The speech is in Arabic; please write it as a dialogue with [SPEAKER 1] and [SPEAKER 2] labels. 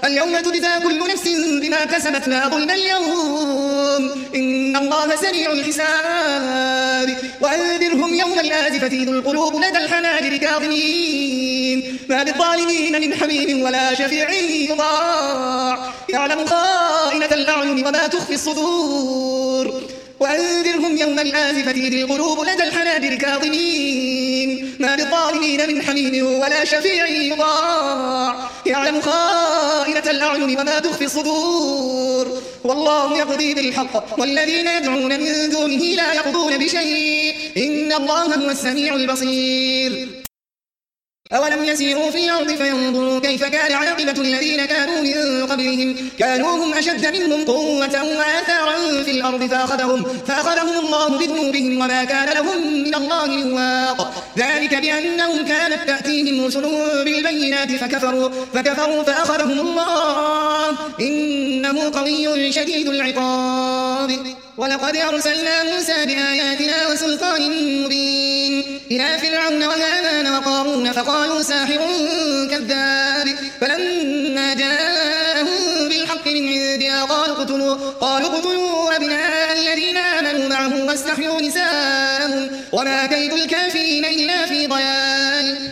[SPEAKER 1] اليوم تجزى كل نفس بما كسبت لا ظلم اليوم إن الله سريع الحساب وأنذرهم يوم الآزفة إذ القلوب لدى الحناجر كاظمين ما للظالمين من حميم ولا شفيع يطاع يعلم خائنة الأعين وما تخفي الصدور وأنذرهم يوم الآزفة إذ القلوب لدى الحناجر كاظمين ما للظالمين من حميم ولا شفيع يطاع يعلم خائنة الأعين وما تخفي الصدور والله يقضي بالحق والذين يدعون من دونه لا يقضون بشيء إن الله هو السميع البصير أولم يسيروا في الأرض فينظروا كيف كان عاقبة الذين كانوا من قبلهم كانوا هم أشد منهم قوة وآثارا في الأرض فأخذهم الله بذنوبهم وما كان لهم من الله من واق ذلك بأنهم كانت تأتيهم رسل بالبينات فكفروا فأخذهم الله إنه قوي شديد العقاب ولقد أرسلنا موسى بآياتنا وسلطان مبين إلى فرعون وهامان وقارون فقالوا ساحر كذاب فلما جاءهم بالحق من عندنا قالوا اقتلوا أبناء الذين آمنوا معه واستحيوا نساءهم وما كيد الكافرين إلا في ضلال